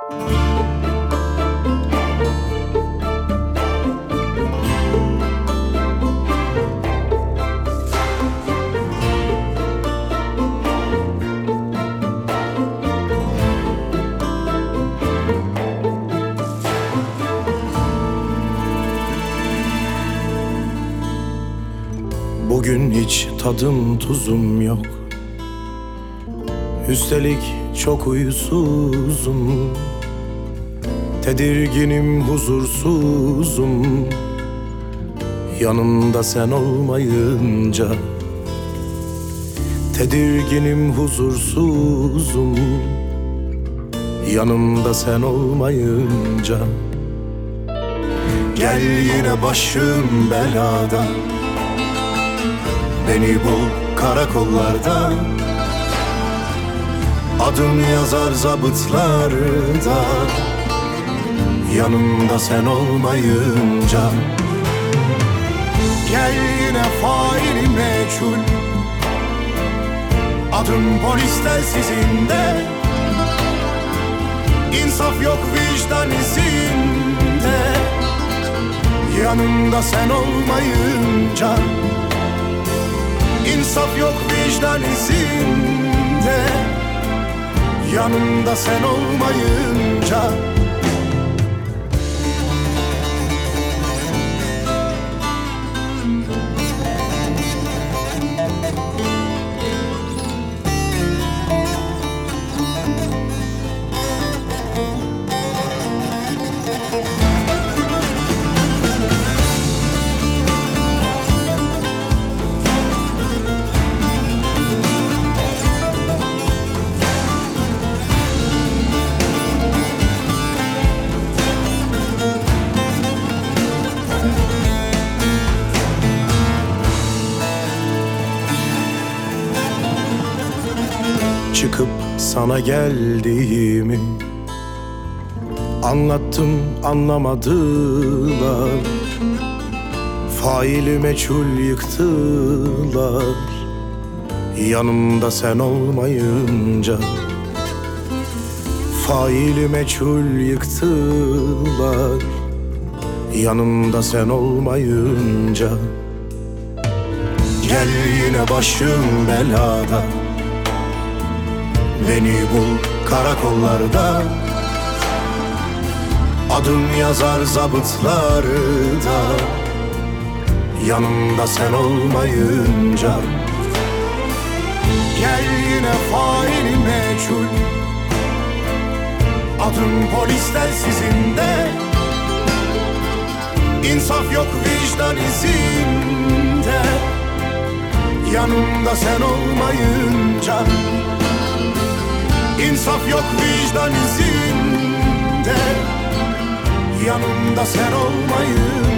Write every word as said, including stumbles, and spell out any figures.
Bugün hiç tadım tuzum yok. Üstelik çok uyusuzum. Tedirginim, huzursuzum. Yanımda sen olmayınca. Tedirginim, huzursuzum. Yanımda sen olmayınca. Gel yine başım belada, beni bul karakollarda, adım yazar zabıtlarda. Yanımda sen olmayınca. Gel yine faili meçhul, adım polis telsizinde. İnsaf yok vicdan izinde. Yanımda sen olmayınca. İnsaf yok vicdan izinde. Yanımda sen olmayınca. Çıkıp sana geldiğimi anlattım, anlamadılar. Faili meçhul yıktılar. Yanımda sen olmayınca. Faili meçhul yıktılar. Yanımda sen olmayınca. Gel yine başım belada, beni bul karakollarda, adım yazar zabıtlarda. Yanımda sen olmayınca. Gel yine faili meçhul, adım polis telsizinde. İnsaf yok vicdan izinde. Yanımda sen olmayınca. İnsaf yok vicdan izinde. Yanımda sen olmayınca.